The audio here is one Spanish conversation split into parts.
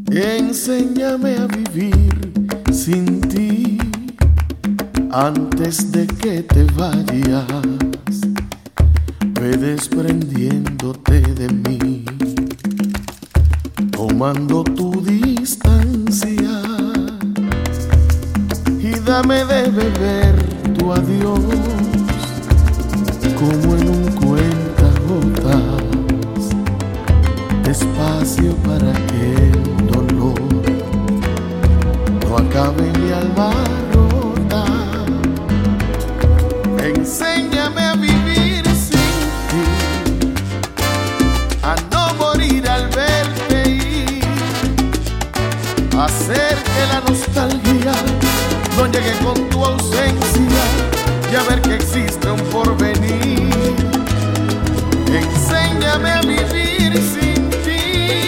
Enséñame a vivir sin ti antes de que te vayas. Ve desprendiéndote de mí, tomando tu distancia, y dame de beber tu adiós como en un cuentagotas, despacio para que el dolor no acabe en mi alma rota. Enséñame a vivir sin ti, a no morir al verte ir, a hacer que la nostalgia no llegue con tu ausencia y a ver que existe un porvenir. Enséñame a vivir sin ti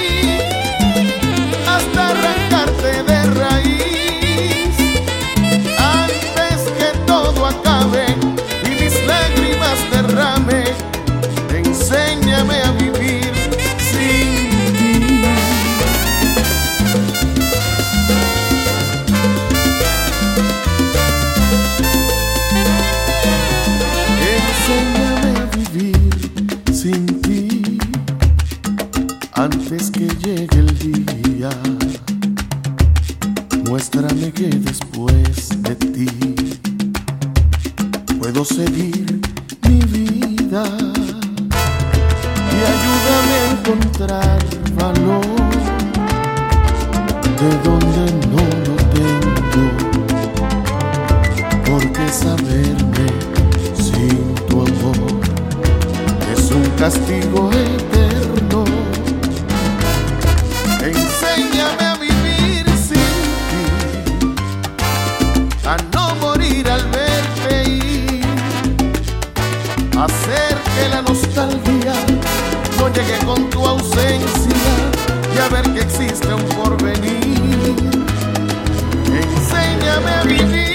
hasta arrancarte de raíz, antes que todo acabe y mis lágrimas derrame. Enséñame a vivir sin ti. Enséñame a vivir sin ti antes que llegue el día. Muéstrame que después de ti puedo seguir mi vida, y ayúdame a encontrar valor de donde no lo tengo, porque saberme sin tu amor es un castigo eterno. Enséñame a vivir sin ti, a no morir al verte ir, a hacer que la nostalgia no llegue con tu ausencia y a ver que existe un porvenir. Enséñame a vivir